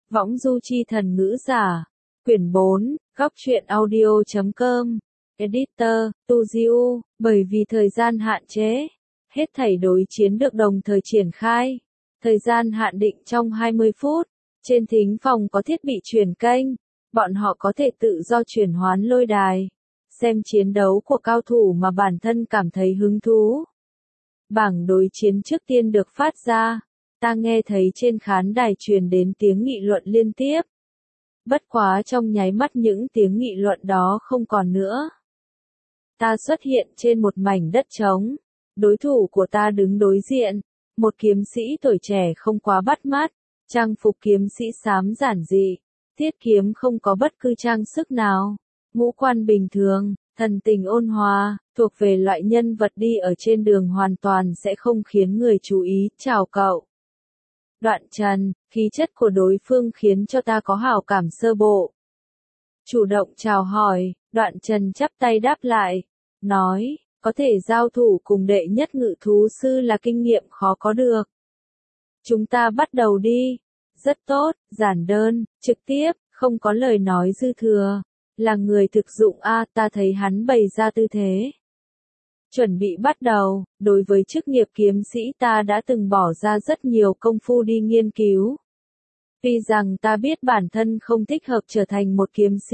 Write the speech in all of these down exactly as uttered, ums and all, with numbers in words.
Võng du chi thần ngữ giả. Quyển bốn, góc truyện audio chấm com. Editor, Tu Diu, bởi vì thời gian hạn chế, hết thảy đối chiến được đồng thời triển khai. Thời gian hạn định trong hai mươi phút. Trên thính phòng có thiết bị truyền kênh, bọn họ có thể tự do chuyển hoán lôi đài, xem chiến đấu của cao thủ mà bản thân cảm thấy hứng thú. Bảng đối chiến trước tiên được phát ra, ta nghe thấy trên khán đài truyền đến tiếng nghị luận liên tiếp. Bất quá trong nháy mắt những tiếng nghị luận đó không còn nữa. Ta xuất hiện trên một mảnh đất trống, đối thủ của ta đứng đối diện, một kiếm sĩ tuổi trẻ không quá bắt mắt, trang phục kiếm sĩ xám giản dị, thiết kiếm không có bất cứ trang sức nào, ngũ quan bình thường, thần tình ôn hòa, thuộc về loại nhân vật đi ở trên đường hoàn toàn sẽ không khiến người chú ý. Chào cậu. Đoạn Trần, khí chất của đối phương khiến cho ta có hảo cảm sơ bộ. Chủ động chào hỏi, Đoạn Trần chắp tay đáp lại, nói, có thể giao thủ cùng đệ nhất ngự thú sư là kinh nghiệm khó có được. Chúng ta bắt đầu đi. Rất tốt, giản đơn, trực tiếp, không có lời nói dư thừa. Là người thực dụng a, ta thấy hắn bày ra tư thế. Chuẩn bị bắt đầu, đối với chức nghiệp kiếm sĩ ta đã từng bỏ ra rất nhiều công phu đi nghiên cứu. Tuy rằng ta biết bản thân không thích hợp trở thành một kiếm sĩ.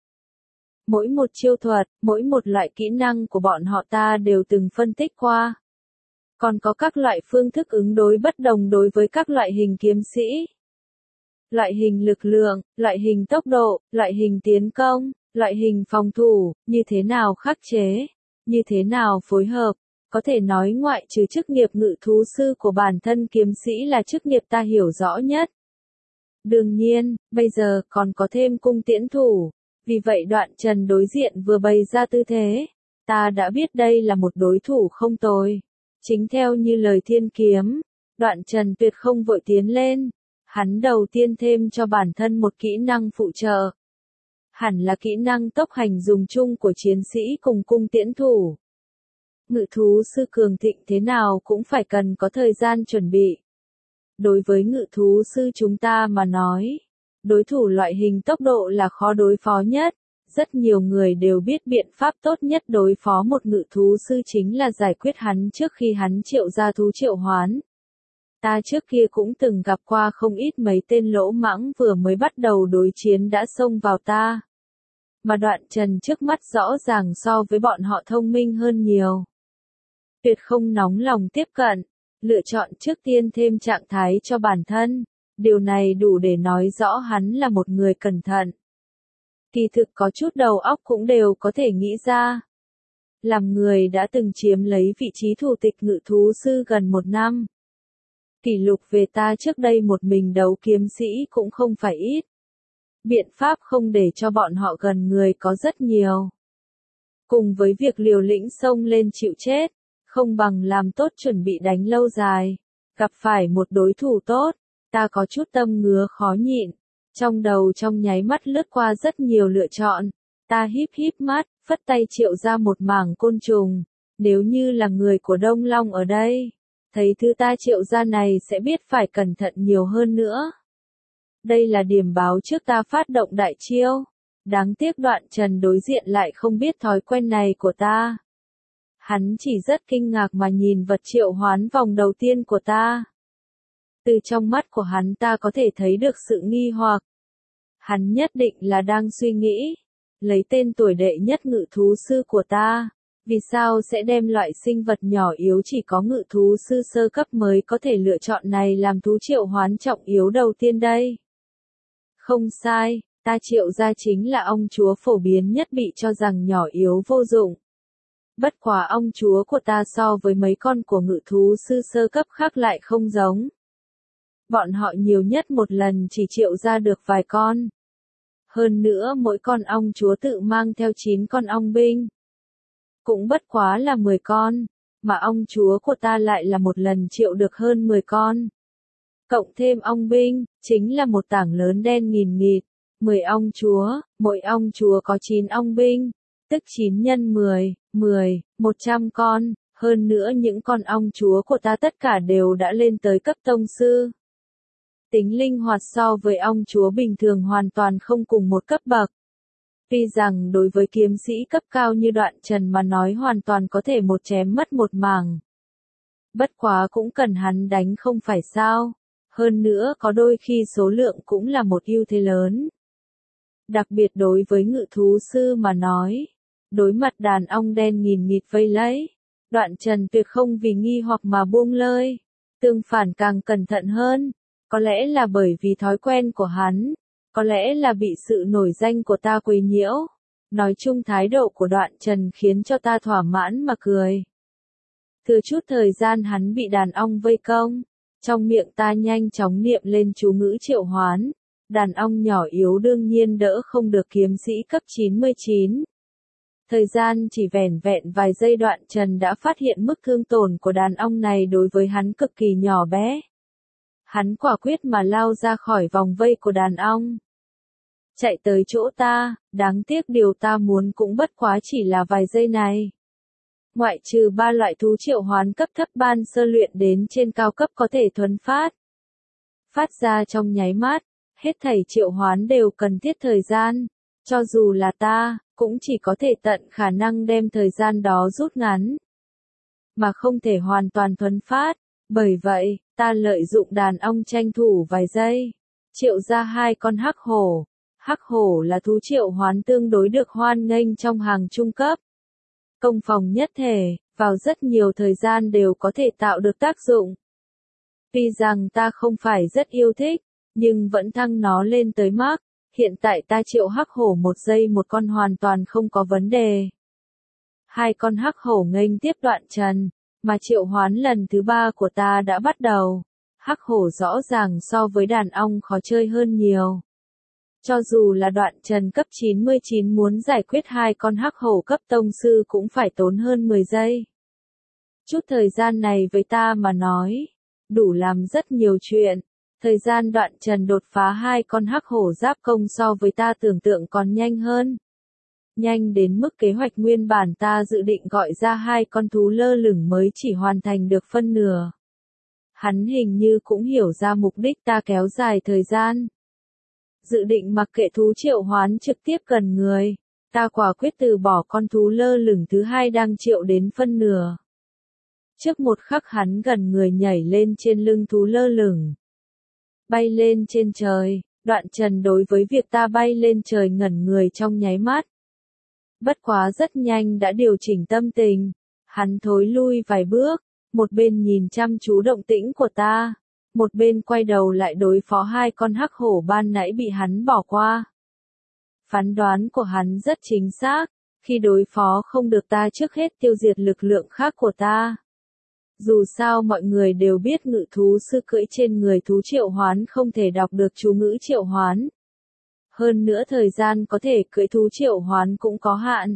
Mỗi một chiêu thuật, mỗi một loại kỹ năng của bọn họ ta đều từng phân tích qua. Còn có các loại phương thức ứng đối bất đồng đối với các loại hình kiếm sĩ. Loại hình lực lượng, loại hình tốc độ, loại hình tiến công, loại hình phòng thủ, như thế nào khắc chế, như thế nào phối hợp. Có thể nói ngoại trừ chức nghiệp ngự thú sư của bản thân kiếm sĩ là chức nghiệp ta hiểu rõ nhất. Đương nhiên, bây giờ còn có thêm cung tiễn thủ. Vì vậy Đoạn Trần đối diện vừa bày ra tư thế, ta đã biết đây là một đối thủ không tồi. Chính theo như lời thiên kiếm, Đoạn Trần tuyệt không vội tiến lên. Hắn đầu tiên thêm cho bản thân một kỹ năng phụ trợ. Hẳn là kỹ năng tốc hành dùng chung của chiến sĩ cùng cung tiễn thủ. Ngự thú sư cường thịnh thế nào cũng phải cần có thời gian chuẩn bị. Đối với ngự thú sư chúng ta mà nói, đối thủ loại hình tốc độ là khó đối phó nhất. Rất nhiều người đều biết biện pháp tốt nhất đối phó một ngự thú sư chính là giải quyết hắn trước khi hắn triệu ra thú triệu hoán. Ta trước kia cũng từng gặp qua không ít mấy tên lỗ mãng vừa mới bắt đầu đối chiến đã xông vào ta. Mà Đoạn Trần trước mắt rõ ràng so với bọn họ thông minh hơn nhiều. Tuyệt không nóng lòng tiếp cận, lựa chọn trước tiên thêm trạng thái cho bản thân. Điều này đủ để nói rõ hắn là một người cẩn thận. Kỳ thực có chút đầu óc cũng đều có thể nghĩ ra. Làm người đã từng chiếm lấy vị trí thủ tịch ngự thú sư gần một năm. Kỷ lục về ta trước đây một mình đấu kiếm sĩ cũng không phải ít. Biện pháp không để cho bọn họ gần người có rất nhiều. Cùng với việc liều lĩnh xông lên chịu chết, không bằng làm tốt chuẩn bị đánh lâu dài. Gặp phải một đối thủ tốt, ta có chút tâm ngứa khó nhịn. Trong đầu trong nháy mắt lướt qua rất nhiều lựa chọn. Ta híp híp mắt, phất tay triệu ra một mảng côn trùng. Nếu như là người của Đông Long ở đây, thấy thứ ta triệu ra này sẽ biết phải cẩn thận nhiều hơn nữa. Đây là điểm báo trước ta phát động đại chiêu. Đáng tiếc Đoạn Trần đối diện lại không biết thói quen này của ta. Hắn chỉ rất kinh ngạc mà nhìn vật triệu hoán vòng đầu tiên của ta. Từ trong mắt của hắn ta có thể thấy được sự nghi hoặc. Hắn nhất định là đang suy nghĩ. Lấy tên tuổi đệ nhất ngự thú sư của ta. Vì sao sẽ đem loại sinh vật nhỏ yếu chỉ có ngự thú sư sơ cấp mới có thể lựa chọn này làm thú triệu hoán trọng yếu đầu tiên đây? Không sai, ta triệu ra chính là ong chúa phổ biến nhất bị cho rằng nhỏ yếu vô dụng. Bất quá ong chúa của ta so với mấy con của ngự thú sư sơ cấp khác lại không giống. Bọn họ nhiều nhất một lần chỉ triệu ra được vài con. Hơn nữa mỗi con ong chúa tự mang theo chín con ong binh. Cũng bất quá là mười con, mà ong chúa của ta lại là một lần triệu được hơn mười con. Cộng thêm ong binh, chính là một tảng lớn đen nghìn nghịt, mười ong chúa, mỗi ong chúa có chín ong binh, tức chín nhân mười, mười, một trăm con, hơn nữa những con ong chúa của ta tất cả đều đã lên tới cấp tông sư. tính linh hoạt so với ong chúa bình thường hoàn toàn không cùng một cấp bậc. Tuy rằng đối với kiếm sĩ cấp cao như Đoạn Trần mà nói hoàn toàn có thể một chém mất một mảng. Bất quá cũng cần hắn đánh không phải sao, hơn nữa có đôi khi số lượng cũng là một ưu thế lớn. Đặc biệt đối với ngự thú sư mà nói, đối mặt đàn ong đen nghìn nghịt vây lấy, Đoạn Trần tuyệt không vì nghi hoặc mà buông lơi, tương phản càng cẩn thận hơn, có lẽ là bởi vì thói quen của hắn, có lẽ là bị sự nổi danh của ta quấy nhiễu, nói chung thái độ của Đoạn Trần khiến cho ta thỏa mãn mà cười. Thừa chút thời gian hắn bị đàn ong vây công, trong miệng ta nhanh chóng niệm lên chú ngữ triệu hoán, đàn ong nhỏ yếu đương nhiên đỡ không được kiếm sĩ cấp chín mươi chín. Thời gian chỉ vẻn vẹn vài giây Đoạn Trần đã phát hiện mức thương tổn của đàn ong này đối với hắn cực kỳ nhỏ bé. Hắn quả quyết mà lao ra khỏi vòng vây của đàn ong. Chạy tới chỗ ta, đáng tiếc điều ta muốn cũng bất quá chỉ là vài giây này. Ngoại trừ ba loại thú triệu hoán cấp thấp ban sơ luyện đến trên cao cấp có thể thuần phát. Phát ra trong nháy mắt, hết thảy triệu hoán đều cần thiết thời gian, cho dù là ta, cũng chỉ có thể tận khả năng đem thời gian đó rút ngắn, mà không thể hoàn toàn thuần phát, bởi vậy, ta lợi dụng đàn ong tranh thủ vài giây, triệu ra hai con hắc hổ. Hắc hổ là thú triệu hoán tương đối được hoan nghênh trong hàng trung cấp. Công phòng nhất thể, vào rất nhiều thời gian đều có thể tạo được tác dụng. Tuy rằng ta không phải rất yêu thích, nhưng vẫn thăng nó lên tới max, hiện tại ta triệu hắc hổ một giây một con hoàn toàn không có vấn đề. Hai con hắc hổ nghênh tiếp Đoạn Trần, mà triệu hoán lần thứ ba của ta đã bắt đầu. Hắc hổ rõ ràng so với đàn ong khó chơi hơn nhiều. Cho dù là Đoạn Trần cấp chín mươi chín muốn giải quyết hai con hắc hổ cấp tông sư cũng phải tốn hơn mười giây. Chút thời gian này với ta mà nói, đủ làm rất nhiều chuyện. Thời gian Đoạn Trần đột phá hai con hắc hổ giáp công so với ta tưởng tượng còn nhanh hơn. Nhanh đến mức kế hoạch nguyên bản ta dự định gọi ra hai con thú lơ lửng mới chỉ hoàn thành được phân nửa. Hắn hình như cũng hiểu ra mục đích ta kéo dài thời gian. Dự định mặc kệ thú triệu hoán trực tiếp gần người, ta quả quyết từ bỏ con thú lơ lửng thứ hai đang triệu đến phân nửa. Trước một khắc hắn gần người nhảy lên trên lưng thú lơ lửng. Bay lên trên trời, Đoạn Trần đối với việc ta bay lên trời ngẩn người trong nháy mắt. Bất quá rất nhanh đã điều chỉnh tâm tình, hắn thối lui vài bước, một bên nhìn chăm chú động tĩnh của ta. Một bên quay đầu lại đối phó hai con hắc hổ ban nãy bị hắn bỏ qua. Phán đoán của hắn rất chính xác, khi đối phó không được ta trước hết tiêu diệt lực lượng khác của ta. Dù sao mọi người đều biết ngự thú sư cưỡi trên người thú triệu hoán không thể đọc được chú ngữ triệu hoán. Hơn nữa thời gian có thể cưỡi thú triệu hoán cũng có hạn.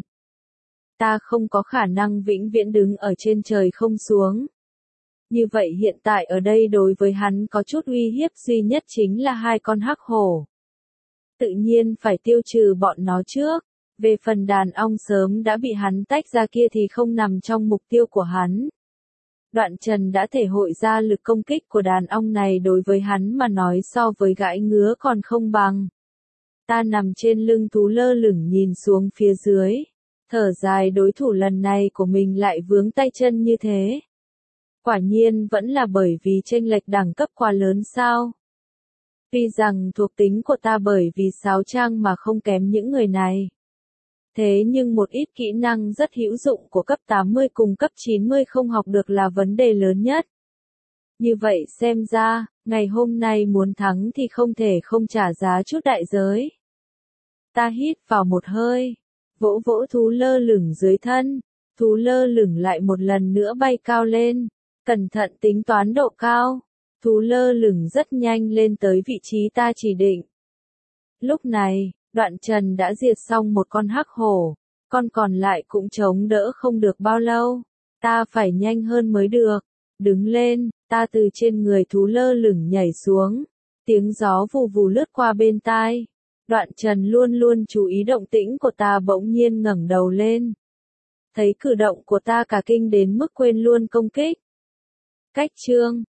Ta không có khả năng vĩnh viễn đứng ở trên trời không xuống. Như vậy hiện tại ở đây đối với hắn có chút uy hiếp duy nhất chính là hai con hắc hổ. Tự nhiên phải tiêu trừ bọn nó trước, về phần đàn ong sớm đã bị hắn tách ra kia thì không nằm trong mục tiêu của hắn. Đoạn Trần đã thể hội ra lực công kích của đàn ong này đối với hắn mà nói so với gãi ngứa còn không bằng. Ta nằm trên lưng thú lơ lửng nhìn xuống phía dưới, thở dài đối thủ lần này của mình lại vướng tay chân như thế. Quả nhiên vẫn là bởi vì chênh lệch đẳng cấp quá lớn sao. Tuy rằng thuộc tính của ta bởi vì sáo trang mà không kém những người này. Thế nhưng một ít kỹ năng rất hữu dụng của cấp tám mươi cùng cấp chín mươi không học được là vấn đề lớn nhất. Như vậy xem ra, ngày hôm nay muốn thắng thì không thể không trả giá chút đại giới. Ta hít vào một hơi, vỗ vỗ thú lơ lửng dưới thân, thú lơ lửng lại một lần nữa bay cao lên, cẩn thận tính toán độ cao, thú lơ lửng rất nhanh lên tới vị trí ta chỉ định. Lúc này, Đoạn Trần đã diệt xong một con hắc hổ, con còn lại cũng chống đỡ không được bao lâu, ta phải nhanh hơn mới được. Đứng lên, ta từ trên người thú lơ lửng nhảy xuống, tiếng gió vù vù lướt qua bên tai. Đoạn Trần luôn luôn chú ý động tĩnh của ta bỗng nhiên ngẩng đầu lên. Thấy cử động của ta cả kinh đến mức quên luôn công kích. Cách chương